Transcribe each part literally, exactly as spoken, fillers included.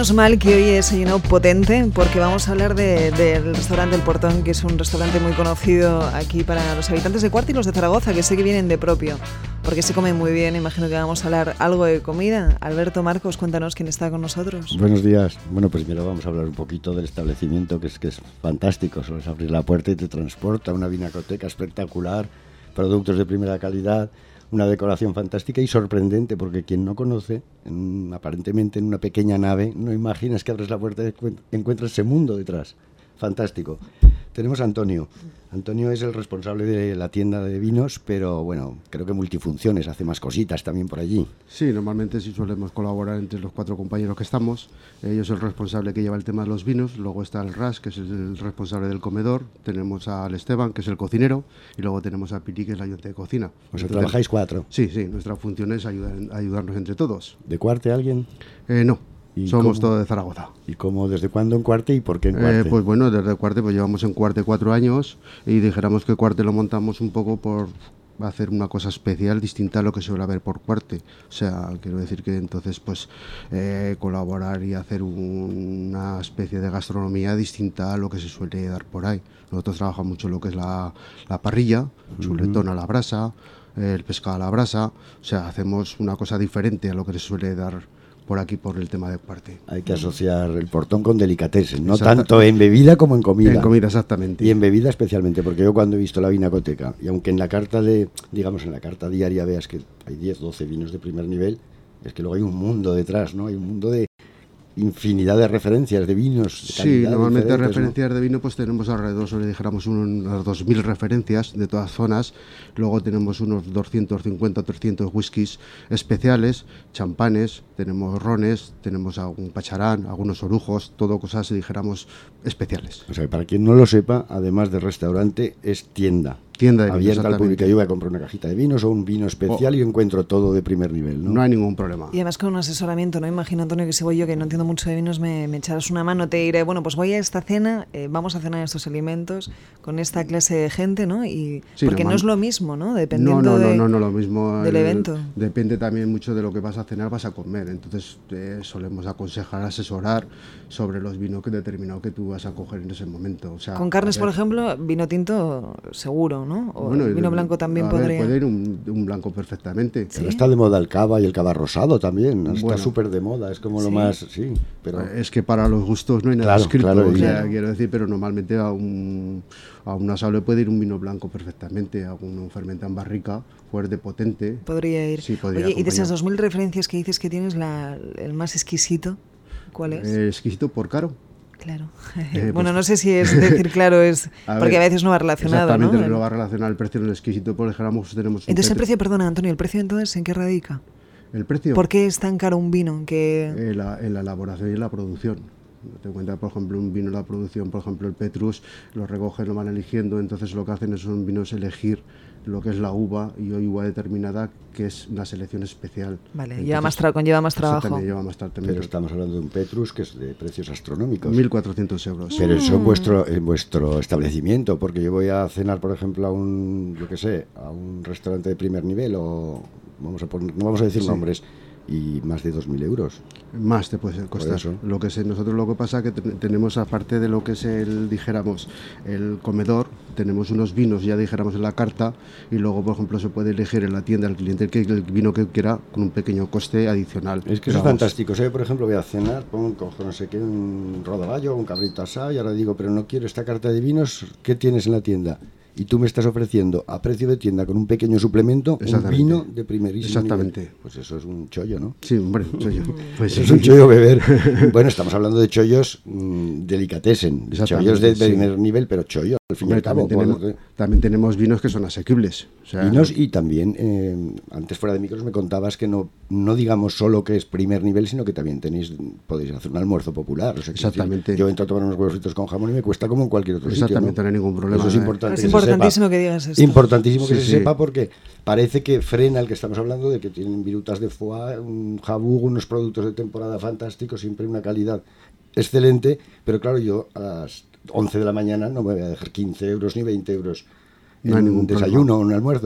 menos mal que hoy he desayunado potente, porque vamos a hablar de, del restaurante El Portón, que es un restaurante muy conocido aquí para los habitantes de Cuarte y los de Zaragoza, que sé que vienen de propio, porque se come muy bien. Imagino que vamos a hablar algo de comida. Alberto, Marcos, cuéntanos quién está con nosotros. Buenos días. Bueno, pues primero vamos a hablar un poquito del establecimiento, que es que es fantástico. Solo es abrir la puerta y te transporta a una vinacoteca espectacular, productos de primera calidad, una decoración fantástica y sorprendente, porque quien no conoce, en, aparentemente en una pequeña nave, no imaginas que abres la puerta y encuentras ese mundo detrás. Fantástico. Tenemos a Antonio. Antonio es el responsable de la tienda de vinos, pero bueno, creo que multifunciones, hace más cositas también por allí. Sí, normalmente sí solemos colaborar entre los cuatro compañeros que estamos. Yo soy el responsable que lleva el tema de los vinos, luego está el Ras, que es el responsable del comedor, tenemos al Esteban, que es el cocinero, y luego tenemos a Piri, que es el ayudante de cocina. O sea, ¿trabajáis cuatro? Sí, sí, nuestra función es ayudar, ayudarnos entre todos. ¿De Cuarte alguien? Eh, no. Somos cómo, todos de Zaragoza. ¿Y cómo, desde cuándo en Cuarte y por qué en Cuarte? Eh, pues bueno, desde Cuarte pues llevamos en Cuarte cuatro años y dijéramos que Cuarte lo montamos un poco por hacer una cosa especial, distinta a lo que suele haber por Cuarte. O sea, quiero decir que entonces pues eh, colaborar y hacer un, una especie de gastronomía distinta a lo que se suele dar por ahí. Nosotros trabajamos mucho lo que es la, la parrilla, el chuletón a la brasa, el pescado a la brasa. O sea, hacemos una cosa diferente a lo que se suele dar por aquí, por el tema de Cuarte. Hay que asociar el Portón con delicatessen, no tanto en bebida como en comida. En comida, exactamente. Y en bebida especialmente, porque yo cuando he visto la vinacoteca, y aunque en la carta de, digamos, en la carta diaria veas que hay diez, doce vinos de primer nivel, es que luego hay un mundo detrás, ¿no? Hay un mundo de infinidad de referencias de vinos de sí, normalmente referencias, ¿no? de vino pues tenemos alrededor, sobre dijéramos unas dos mil referencias de todas zonas. Luego tenemos unos doscientos cincuenta, trescientos whiskies especiales, champanes, tenemos rones, tenemos algún pacharán, algunos orujos, todo cosas dijéramos especiales. O sea, para quien no lo sepa, además de restaurante, es tienda. Tienda de vinos, abierta al público. Yo voy a comprar una cajita de vinos o un vino especial oh. y encuentro todo de primer nivel, ¿no? No hay ningún problema. Y además con un asesoramiento, ¿no? Imagino, Antonio, que si voy yo, que no entiendo mucho de vinos, me, me echarás una mano, te diré, bueno, pues voy a esta cena, eh, vamos a cenar estos alimentos con esta clase de gente, ¿no? Y sí, porque no, no es lo mismo, ¿no? Dependiendo no, no, de, no, no, no, lo mismo del el, evento. Depende también mucho de lo que vas a cenar, vas a comer. Entonces eh, solemos aconsejar, asesorar sobre los vinos que determinado que tú vas a coger en ese momento. O sea, con carnes, por ejemplo, vino tinto seguro, ¿no? O bueno, vino blanco también a podría. Ver, puede ir un, un blanco perfectamente. ¿Sí? Pero está de moda el cava y el cava rosado también. Está bueno, súper de moda, es como ¿sí? lo más. Sí, pero es que para los gustos no hay nada claro, escrito. Claro, o sea, claro. quiero decir, pero normalmente a un a un asado le puede ir un vino blanco perfectamente, a un fermentado en barrica fuerte, potente. Podría ir. Sí, podría Oye, y de esas dos mil referencias que dices que tienes, la, el más exquisito, ¿cuál es? Eh, exquisito por caro. Claro. Eh, bueno, pues, no sé si es decir claro, es a porque ver, a veces no va relacionado, exactamente, ¿no? no va relacionado el precio del exquisito, por ejemplo, tenemos un entonces petri... el precio, perdona, Antonio, ¿el precio entonces en qué radica? ¿El precio? ¿Por qué es tan caro un vino? Que... En la, en la elaboración y en la producción. Te cuenta, por ejemplo, un vino en la producción, por ejemplo, el Petrus, lo recogen, lo van eligiendo, entonces lo que hacen es un vino es elegir lo que es la uva y uva determinada, que es una selección especial. Vale, entonces, lleva más tra- conlleva más trabajo. Lleva más tra- Pero estamos hablando de un Petrus que es de precios astronómicos. mil cuatrocientos euros. Pero eso en vuestro, en vuestro establecimiento, porque yo voy a cenar, por ejemplo, a un, yo qué sé, a un restaurante de primer nivel o, vamos a poner, no vamos a decir sí. nombres, y más de dos mil euros. Más te puede costar. Lo que sé, nosotros lo que pasa es que te, tenemos, aparte de lo que es el, dijéramos, el comedor, tenemos unos vinos ya dijéramos en la carta y luego, por ejemplo, se puede elegir en la tienda al cliente que el vino que quiera con un pequeño coste adicional. Es que eso es fantástico. O sea, yo, por ejemplo, voy a cenar, pongo, cojo no sé qué, un rodaballo, un cabrito asado y ahora digo, pero no quiero esta carta de vinos, ¿qué tienes en la tienda? Y tú me estás ofreciendo a precio de tienda con un pequeño suplemento un vino de primerísimo Exactamente. nivel. Pues eso es un chollo, ¿no? Sí, hombre, un chollo. Pues eso es un chollo beber. Bueno, estamos hablando de chollos mmm, delicatessen, chollos de, de primer sí. nivel, pero chollo, al fin y al cabo. También tenemos, también tenemos vinos que son asequibles. O sea, vinos y también, eh, antes fuera de micros me contabas que no, no digamos solo que es primer nivel, sino que también tenéis, podéis hacer un almuerzo popular. O sea, exactamente. Decir, yo entro a tomar unos huevos fritos con jamón y me cuesta como en cualquier otro exactamente, sitio. ¿no? no hay ningún problema. Eso es importante. Es importantísimo que digas esto. Importantísimo que sí, se sí. sepa porque parece que frena el que estamos hablando de que tienen virutas de foie, un jabug, unos productos de temporada fantásticos, siempre una calidad excelente, pero claro, yo a las once de la mañana no me voy a dejar quince euros ni veinte euros en no un desayuno o un almuerzo.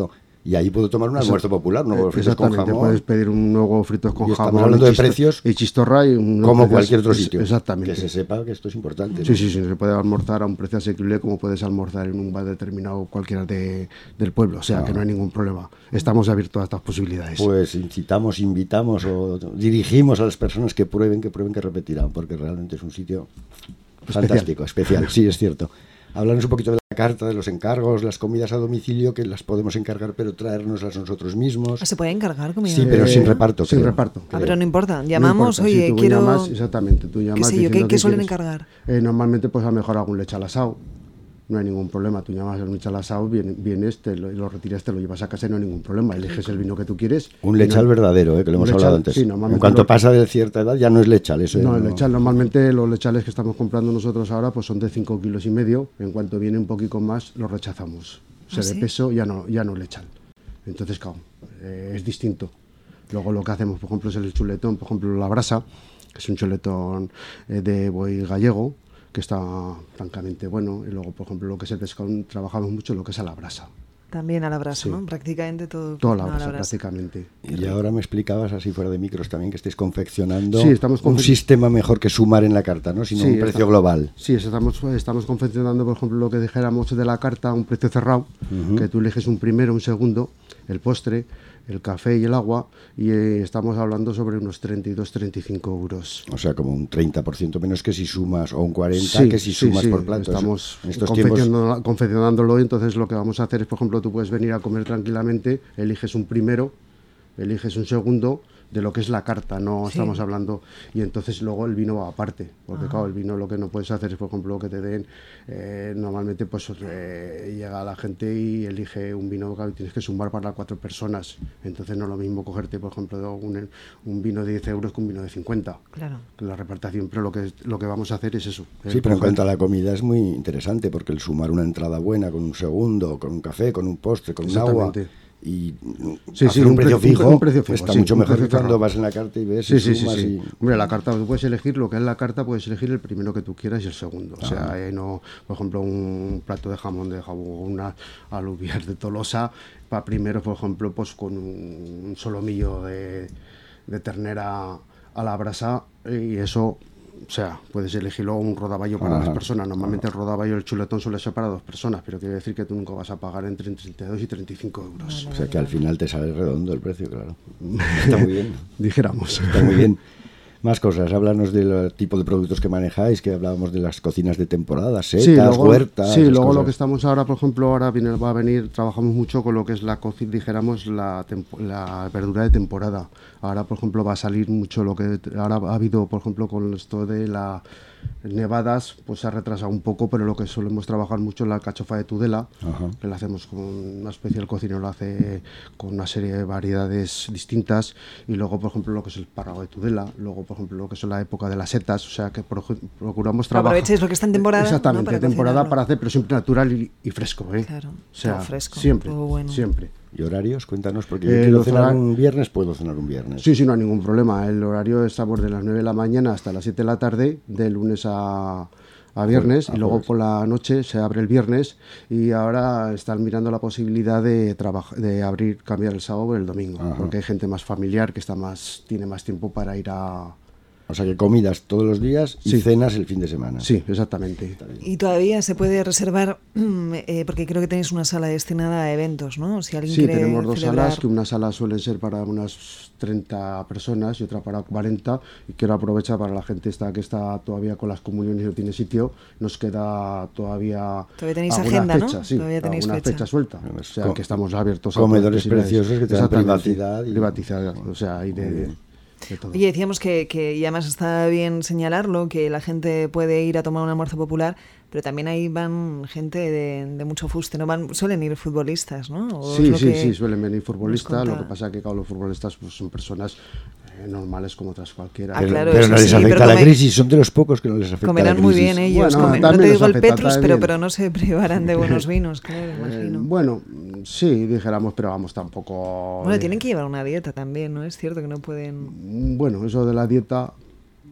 y ahí puedo tomar un almuerzo popular, unos huevos fritos con jamón. Puedes pedir un huevo fritos con y jamón. Estamos hablando de precios y chistorra y un como cualquier otro sitio. Exactamente. Que se sepa que esto es importante. Sí, ¿no? sí, sí, se puede almorzar a un precio asequible como puedes almorzar en un bar determinado cualquiera de, del pueblo, o sea, ah. que no hay ningún problema. Estamos abiertos a estas posibilidades. Pues incitamos, invitamos o dirigimos a las personas que prueben, que prueben, que repetirán, porque realmente es un sitio especial. Fantástico, especial, sí, es cierto. Háblanos un poquito de la carta, de los encargos, las comidas a domicilio, que las podemos encargar, pero traérnoslas nosotros mismos. ¿Se puede encargar comida? Sí, pero eh, sin reparto. Sin creo, reparto. Ah, pero no importa. Llamamos, no importa. oye, si tú quiero... Llamas, exactamente, tú llamas... ¿Qué sé yo? ¿Qué, ¿qué suelen quieres. encargar? Eh, normalmente, pues a lo mejor algún leche al asado. No hay ningún problema. Tú llamas al leche al asado, vienes, vienes te lo, lo retiras, te lo llevas a casa y no hay ningún problema. Eliges el vino que tú quieres. Un lechal no, verdadero, eh, que lo hemos lechal, hablado antes. Sí, en cuanto lo, pasa de cierta edad ya no es lechal. Eso no, no, el lechal, normalmente los lechales que estamos comprando nosotros ahora pues son de cinco kilos y medio. En cuanto viene un poquito más, los rechazamos. O sea, ¿Ah, de sí? peso ya no, ya no lechal. Entonces, claro, eh, es distinto. Luego lo que hacemos, por ejemplo, es el chuletón, por ejemplo, la brasa, que es un chuletón eh, de buey gallego, que está francamente bueno. Y luego, por ejemplo, lo que es el pescado, trabajamos mucho lo que es a la brasa. También a la brasa, sí. ¿no? Prácticamente todo. Toda la brasa, la brasa, prácticamente. Y ahora me explicabas, así fuera de micros también, que estáis confeccionando sí, estamos un sistema mejor que sumar en la carta, ¿no? Sino sí, un precio está, global. Sí, estamos, estamos confeccionando, por ejemplo, lo que dijéramos de la carta, un precio cerrado, uh-huh. que tú eliges un primero, un segundo, el postre, el café y el agua, y eh, estamos hablando sobre unos treinta y dos, treinta y cinco euros. O sea, como un treinta por ciento menos que si sumas, o un cuarenta por ciento sí, que si sí, sumas sí, por plato. Estamos en estos confeccionando, tiempos... confeccionándolo, y entonces lo que vamos a hacer es, por ejemplo, tú puedes venir a comer tranquilamente, eliges un primero, eliges un segundo, de lo que es la carta, no sí. estamos hablando, y entonces luego el vino va aparte, porque ah. claro, el vino lo que no puedes hacer es, por ejemplo, que te den, eh, normalmente pues eh, llega la gente y elige un vino, claro, tienes que sumar para cuatro personas, entonces no es lo mismo cogerte, por ejemplo, un, un vino de diez euros que un vino de cincuenta, claro. la repartación, pero lo que, lo que vamos a hacer es eso. Sí, pero en cuanto a la comida es muy interesante, porque el sumar una entrada buena con un segundo, con un café, con un postre, con un agua... y sí, sí, un, un, precio fijo, un precio fijo está sí, mucho mejor que cuando cerrado. vas en la carta y ves sí, y sí, sumas sí, sí. Y... Hombre, la carta, tú puedes elegir lo que es la carta, puedes elegir el primero que tú quieras y el segundo. Ah. O sea, eh, no, por ejemplo, un plato de jamón de jamón, una alubias de Tolosa, para primero, por ejemplo, pues con un solomillo de, de ternera a la brasa, y eso... O sea, puedes elegir luego un rodaballo para Ajá. dos personas. Normalmente el rodaballo y el chuletón suele ser para dos personas, pero quiere decir que tú nunca vas a pagar entre treinta y dos y treinta y cinco euros. Vale, o sea, que al final te sale redondo el precio, claro. Está muy bien. Dijéramos. Está muy bien. Más cosas, háblanos del tipo de productos que manejáis, que hablábamos de las cocinas de temporada, setas, sí, luego, huertas... Sí, luego cosas. Lo que estamos ahora, por ejemplo, ahora viene, va a venir, trabajamos mucho con lo que es la cocina, dijéramos, la, tempo, la verdura de temporada. Ahora, por ejemplo, va a salir mucho lo que... Ahora ha habido, por ejemplo, con esto de la... nevadas, pues se ha retrasado un poco, pero lo que solemos trabajar mucho es la alcachofa de Tudela, Ajá. que la hacemos con una especie, el cocinero lo hace con una serie de variedades distintas, y luego, por ejemplo, lo que es el espárrago de Tudela, luego, por ejemplo, lo que es la época de las setas, o sea, que pro, procuramos trabajar... Aprovechéis lo que está en temporada. Exactamente, ¿no? para temporada cocinarlo. para hacer, pero siempre natural y, y fresco, ¿eh? Claro, o sea, fresco, siempre, bueno. siempre. ¿Y horarios? Cuéntanos, porque Eh, yo quiero cenar horar... un viernes, puedo cenar un viernes. Sí, sí, no hay ningún problema. El horario estamos de las nueve de la mañana hasta las siete de la tarde, de lunes a, a viernes, a y luego por la noche se abre el viernes, y ahora están mirando la posibilidad de, trabajar, de abrir, cambiar el sábado por el domingo, Ajá. porque hay gente más familiar que está más, tiene más tiempo para ir a... O sea, que comidas todos los días y sí. cenas el fin de semana. Sí, exactamente. Y todavía se puede reservar, eh, porque creo que tenéis una sala destinada a eventos, ¿no? Si alguien sí, quiere tenemos dos celebrar... salas, que una sala suele ser para unas treinta personas y otra para cuarenta, y quiero aprovechar para la gente esta que está todavía con las comuniones y no tiene sitio, nos queda todavía... Todavía tenéis alguna agenda, fecha, ¿no? Sí, todavía tenéis alguna fecha. fecha suelta. O sea, que estamos abiertos a... Comedores preciosos que te dan privacidad. Y... Privacidad, o sea, y de... de Oye, decíamos que, que, y además está bien señalarlo, que la gente puede ir a tomar un almuerzo popular, pero también ahí van gente de, de mucho fuste, ¿no? Van, suelen ir futbolistas, ¿no? ¿O sí, es lo sí, que sí, suelen venir futbolistas, lo que pasa es que claro, los futbolistas pues, son personas eh, normales como otras cualquiera. Ah, pero claro, pero no les sí, afecta pero la come... crisis, son de los pocos que no les afecta Comerán la crisis. muy bien ellos, bueno, comen, no te digo el Petrus, pero, bien. pero no se privarán de buenos vinos, claro, imagino. Eh, bueno, sí, dijéramos, pero vamos, tampoco... Bueno, tienen que llevar una dieta también, ¿no? Es cierto que no pueden... Bueno, eso de la dieta...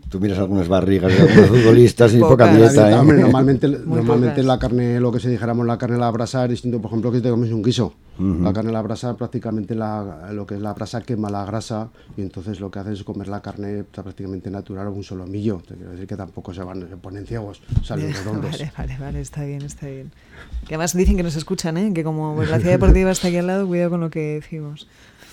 Tú miras algunas barrigas de algunos futbolistas y poca dieta, ¿eh? Hombre, normalmente, normalmente la carne, lo que se dijéramos, la carne a la brasa es distinto, por ejemplo, que si te comes un guiso. Uh-huh. La carne a la brasa, prácticamente la, lo que es la brasa quema la grasa y entonces lo que haces es comer la carne prácticamente natural o un solomillo. Te quiero decir que tampoco se van, se ponen ciegos, salen redondos. Vale, vale, vale, está bien, está bien. Que además dicen que nos escuchan, ¿eh? Que como la ciudad deportiva está aquí al lado, cuidado con lo que decimos.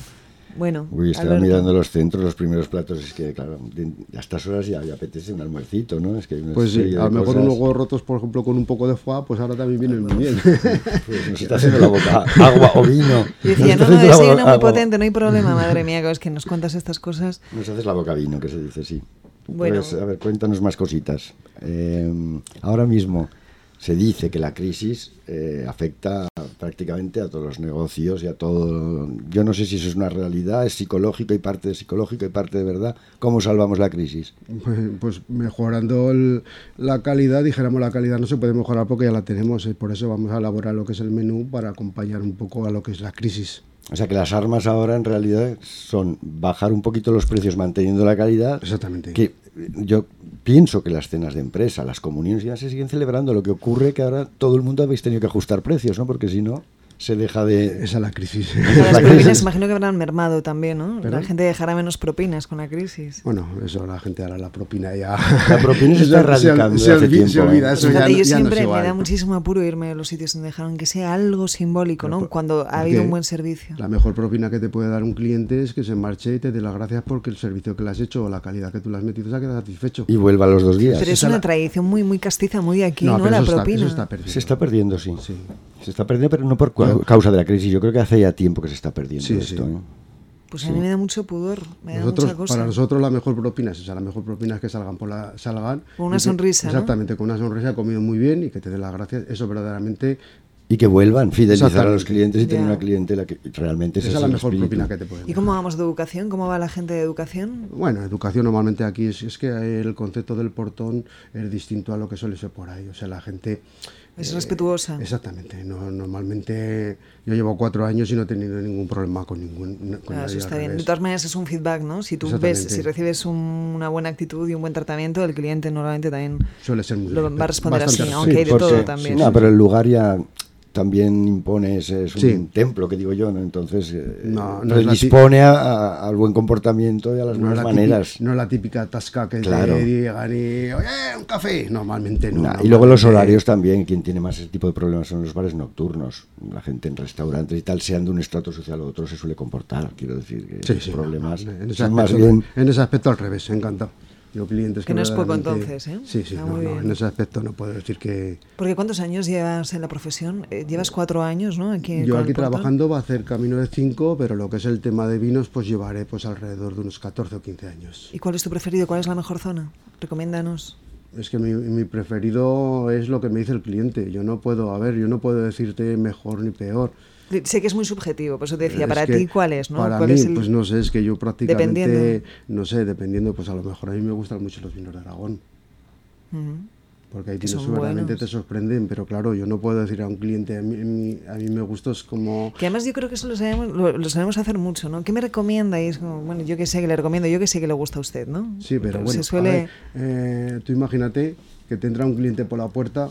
Bueno, Uy, estaba Alberto. mirando los centros, los primeros platos, es que claro, a estas horas ya, ya apetece un almuercito, ¿no? Es que hay una pues sí, a lo mejor cosas... unos huevos rotos, por ejemplo, con un poco de foie, pues ahora también vienen muy bien. Pues nos está haciendo la boca agua o vino. Y decía, no, no, desayuno muy potente, no hay problema, madre mía, que es que nos cuentas estas cosas. Nos haces la boca vino, que se dice, sí. Bueno. Pues, a ver, cuéntanos más cositas. Eh, ahora mismo se dice que la crisis eh, afecta prácticamente a todos los negocios y a todo. Yo no sé si eso es una realidad, es psicológico y parte de psicológico y parte de verdad. ¿Cómo salvamos la crisis? Pues, pues mejorando el, la calidad, dijéramos la calidad no se puede mejorar porque ya la tenemos, eh, por eso vamos a elaborar lo que es el menú para acompañar un poco a lo que es la crisis. O sea que las armas ahora en realidad son bajar un poquito los precios manteniendo la calidad. Exactamente. Que yo pienso que las cenas de empresa, las comuniones ya se siguen celebrando. Lo que ocurre que ahora todo el mundo habéis tenido que ajustar precios, ¿no? Porque si no se deja de... Esa es la crisis. Las propinas imagino que habrán mermado también, ¿no? ¿Pero? La gente dejará menos propinas con la crisis. Bueno, eso la gente hará la propina ya. La propina se está erradicando se, hace se, tiempo. Se olvida, eso Fíjate, ya, yo ya siempre no me da muchísimo apuro irme a los sitios donde dejaron que sea algo simbólico, ¿no? Pero, Cuando ha habido un buen servicio. La mejor propina que te puede dar un cliente es que se marche y te dé las gracias porque el servicio que le has hecho o la calidad que tú le has metido se ha quedado satisfecho. Y vuelva a los dos días. Pero es una tradición muy muy castiza, muy de aquí, ¿no? ¿no? La eso propina. Está, eso está se está perdiendo, sí. sí. Se está perdiendo, pero no por pero, causa de la crisis. Yo creo que hace ya tiempo que se está perdiendo sí, esto. Sí. ¿eh? Pues sí. a mí me da mucho pudor, me da nosotros, mucha cosa. Para nosotros la mejor propina es esa, la mejor propina es que salgan por la salgan con una que, sonrisa, exactamente, ¿no? con una sonrisa, comido muy bien y que te dé las gracias. Eso verdaderamente. Y que vuelvan, fidelizar a los clientes y tener yeah. una clientela que realmente esa es la el mejor espíritu. propina que te pueden dar. ¿Y cómo vamos de educación? ¿Cómo va la gente de educación? Bueno, educación normalmente aquí es, es que el concepto del portón es distinto a lo que suele ser por ahí. O sea, la gente... Es eh, respetuosa. Exactamente. No, normalmente yo llevo cuatro años y no he tenido ningún problema con ningún con claro, nadie. Eso está al bien. revés. De todas maneras es un feedback, ¿no? Si tú ves, si recibes un, una buena actitud y un buen tratamiento, el cliente normalmente también suele ser muy lo bien, va a responder así, sí, aunque hay de porque, todo también. Sí, no, pero el lugar ya también impone, es, es un sí. templo, que digo yo, ¿no? Entonces eh, no, no predispone a, a, al buen comportamiento y a las no buenas la maneras. Típica, no la típica tasca que claro. te llegan y, oye, un café. Normalmente no. Nah, normalmente... Y luego los horarios también, quien tiene más ese tipo de problemas son los bares nocturnos. La gente en restaurantes y tal, sean de un estrato social o otro, se suele comportar. Quiero decir que sí, los sí, problemas no, no, en ese son aspecto, más bien... En ese aspecto al revés, encantado. Yo clientes que, que no es poco entonces, ¿eh? Sí, sí, no, no, en ese aspecto no puedo decir que... Porque ¿cuántos años llevas en la profesión? Eh, llevas cuatro años, ¿no? Aquí Yo aquí trabajando va a hacer camino de cinco, pero lo que es el tema de vinos, pues llevaré pues alrededor de unos catorce o quince años. ¿Y cuál es tu preferido? ¿Cuál es la mejor zona? Recomiéndanos. Es que mi, mi preferido es lo que me dice el cliente. Yo no puedo, a ver, yo no puedo decirte mejor ni peor. Sé que es muy subjetivo, por eso te decía, es para ti, ¿cuál es? ¿no? Para ¿Cuál mí, es el... pues no sé, es que yo prácticamente, dependiendo. no sé, dependiendo, pues a lo mejor a mí me gustan mucho los vinos de Aragón. Uh-huh. Porque ahí tienes seguramente te sorprenden, pero claro, yo no puedo decir a un cliente, a mí, a mí me gusta es como... Que además yo creo que eso lo sabemos, lo, lo sabemos hacer mucho, ¿no? ¿Qué me recomienda? Y es como, bueno, yo que sé que le recomiendo, yo que sé que le gusta a usted, ¿no? Sí, pero Porque bueno, se suele... a ver, eh, tú imagínate que te entra un cliente por la puerta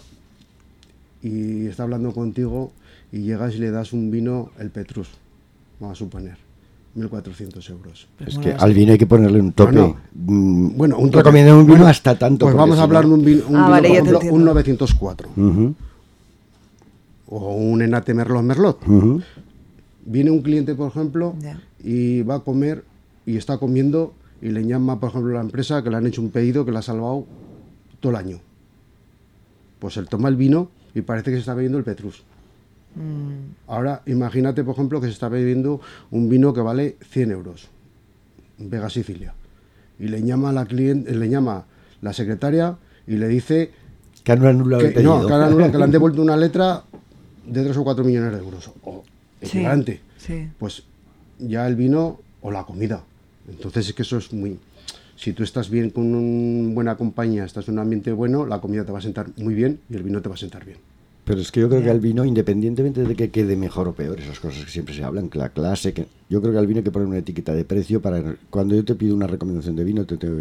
y está hablando contigo y llegas y le das un vino, el Petrus, vamos a suponer, mil cuatrocientos euros. Es que al vino hay que ponerle un tope. No, no. Mm, bueno, un tope. Recomiendo un vino bueno, hasta tanto. Pues vamos a hablar de un vino, un, ah, vino, vale, por ya ejemplo, te un novecientos cuatro. Uh-huh. O un Enate Merlot Merlot. Uh-huh. Viene un cliente, por ejemplo, yeah. y va a comer y está comiendo y le llama, por ejemplo, a la empresa que le han hecho un pedido que le ha salvado todo el año. Pues él toma el vino y parece que se está bebiendo el Petrus. Mm. Ahora, imagínate, por ejemplo, que se está bebiendo un vino que vale cien euros, Vega Sicilia, y le llama la cliente, le llama la secretaria y le dice que han anulado el pedido. No, que, han anulado, que le han devuelto una letra de tres o cuatro millones de euros, o equivalente. Sí, sí. Pues ya el vino o la comida. Entonces es que eso es muy... Si tú estás bien con una buena compañía, estás en un ambiente bueno, la comida te va a sentar muy bien y el vino te va a sentar bien. Pero es que yo creo que al vino, independientemente de que quede mejor o peor, esas cosas que siempre se hablan, que la clase, que yo creo que al vino hay que poner una etiqueta de precio para... Cuando yo te pido una recomendación de vino, te tengo que,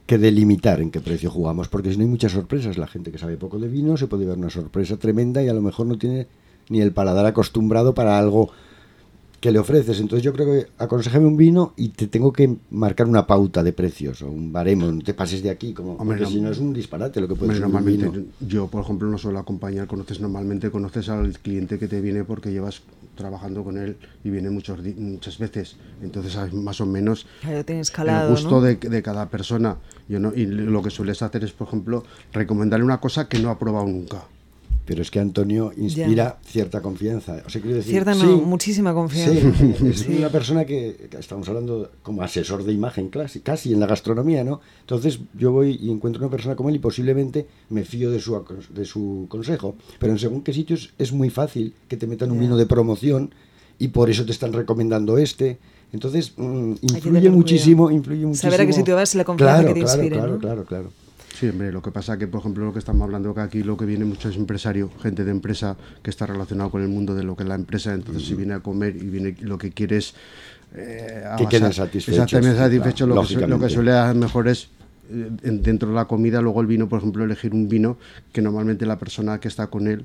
que delimitar en qué precio jugamos, porque si no hay muchas sorpresas. La gente que sabe poco de vino se puede ver una sorpresa tremenda y a lo mejor no tiene ni el paladar acostumbrado para algo que le ofreces. Entonces yo creo que aconsejame un vino y te tengo que marcar una pauta de precios o un baremo, no te pases de aquí, como Hombre, porque no, si no es un disparate lo que puede ser un normalmente vino. yo, por ejemplo, no suelo acompañar, conoces normalmente conoces al cliente que te viene porque llevas trabajando con él y viene muchos, di- muchas veces, entonces sabes más o menos Ya lo tienes calado, el gusto ¿no? de, de cada persona. Yo no, y lo que sueles hacer es, por ejemplo, recomendarle una cosa que no ha probado nunca. Pero es que Antonio inspira cierta confianza. O sea, quiero decir, Cierta no, sí, muchísima confianza. sí, es Sí. una persona que, que estamos hablando como asesor de imagen casi, casi en la gastronomía, ¿no? Entonces yo voy y encuentro una persona como él y posiblemente me fío de su, acon- de su consejo. Pero en según qué sitios es muy fácil que te metan un Ya. vino de promoción y por eso te están recomendando este. Entonces mm, que influye tener muchísimo, cuidado. influye muchísimo. Saber a qué sitio vas y la confianza claro, que te claro, inspire, claro, ¿no? claro, claro. Sí, hombre, lo que pasa que, por ejemplo, lo que estamos hablando que aquí, lo que viene mucho es empresario, gente de empresa que está relacionado con el mundo de lo que es la empresa, entonces si viene a comer y viene lo que quiere es eh, Que abasar- queden satisfechos, exactamente sí, satisfechos, claro, lo, que, su- lo que lógicamente. suele hacer mejor es eh, en- dentro de la comida, luego el vino, por ejemplo, elegir un vino que normalmente la persona que está con él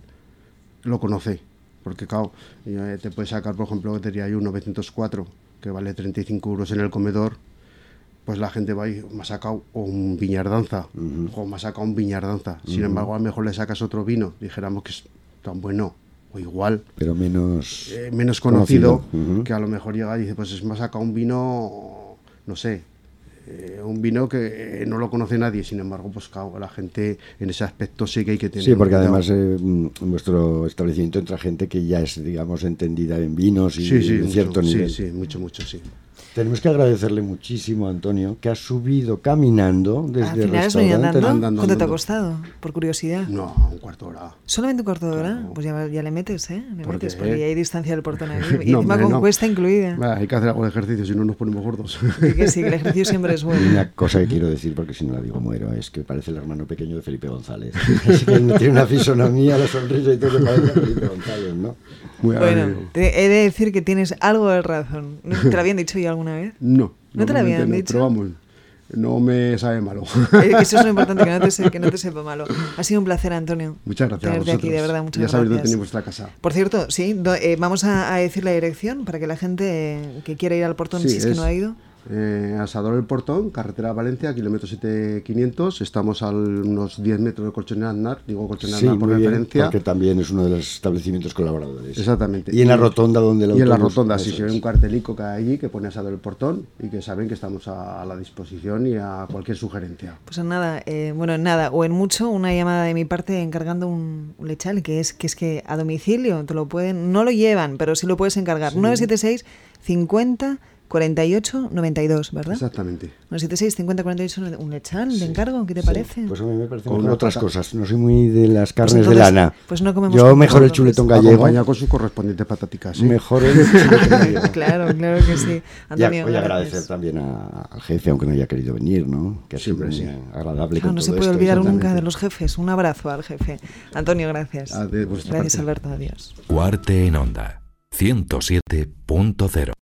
lo conoce, porque claro, eh, te puedes sacar, por ejemplo, que te diría yo un novecientos cuatro que vale treinta y cinco euros en el comedor, pues la gente va y me ha sacado o un Viñardanza, Ujú. o me ha sacado un Viñardanza. Sin embargo, a lo mejor le sacas otro vino, dijéramos que es tan bueno o igual, Pero menos... eh, menos conocido, Conocido, ujú. que a lo mejor llega y dice, pues es- me ha sacado un vino, no sé, eh, un vino que eh, no lo conoce nadie. Sin embargo, pues claro, la gente en ese aspecto sí que hay que tener Sí, porque cuidado. además eh, mm, en vuestro establecimiento entra gente que ya es, digamos, entendida en vinos y sí, sí, de mucho, cierto nivel. sí, sí, mucho, mucho, sí. Tenemos que agradecerle muchísimo a Antonio, que ha subido caminando desde Al el final has venido restaurante. andando. andando, ¿Cuánto te ha andando. costado? Por curiosidad. No, un cuarto de hora. ¿Solamente un cuarto de hora? Claro. Pues ya, ya le metes, ¿eh? Le ¿Por metes, qué? porque ya hay distancia del portón aquí. Y No, encima hombre, con no. cuesta incluida. Ah, hay que hacer algo de ejercicio, si no nos ponemos gordos. Y que sí, que el ejercicio siempre es Y bueno. una cosa que quiero decir, porque si no la digo muero, es que parece el hermano pequeño de Felipe González. Es que tiene una fisonomía, la sonrisa y todo que parece a Felipe González, ¿no? Muy Bueno, agradecido. te he de decir que tienes algo de razón. ¿No ¿Te lo habían dicho ya alguna vez? No. ¿No te lo habían normalmente no, dicho? Pero vamos, no me sabe malo. Eh, Eso es lo importante, que no, te se- que no te sepa malo. Ha sido un placer, Antonio. Muchas gracias a Tenerte vosotros. aquí, de verdad, muchas ya sabéis dónde gracias. tenéis vuestra casa. Por cierto, sí, do- eh, vamos a, a decir la dirección para que la gente eh, que quiera ir al portón, Sí, si es, que es- no ha ido. Eh, Asador El Portón, carretera Valencia, kilómetro siete mil quinientos. Estamos a unos diez metros de Colchonera Aznar. Digo Colchonera Sí, Aznar por muy bien, referencia. porque también es uno de los establecimientos colaboradores. Exactamente. Y en la rotonda donde el Y en la autobús- rotonda, sí, eso se ve es. un cartelico que hay allí que pone Asador El Portón y que saben que estamos a, a la disposición y a cualquier sugerencia. Pues en nada, eh, bueno, en nada, o en mucho, una llamada de mi parte encargando un, un lechal, que es que es que a domicilio te lo pueden, no lo llevan, pero sí lo puedes encargar. nueve siete seis cincuenta cuarenta y ocho noventa y dos, ¿verdad? Exactamente. nueve siete seis cincuenta cuarenta y ocho, un lechal de encargo, ¿qué te Sí, parece? Pues a mí me parece Con mejor una otras pata- cosas. No soy muy de las Pues carnes de entonces, lana. pues no comemos Yo con mejor el entonces. chuletón gallego. Acompaña con sus correspondientes pataticas. ¿sí? Mejor el chuletón gallego. Claro, claro que sí. Y Antonio, a- voy a gracias. agradecer también a- al jefe, aunque no haya querido venir, ¿no? Que ha sido Siempre muy sí. agradable Claro, con no todo se puede esto, olvidar nunca exactamente. de los jefes. Un abrazo al jefe. Antonio, gracias. Ah, de vuestra Gracias, parte. Alberto. Adiós. Cuarte en Onda, ciento siete punto cero.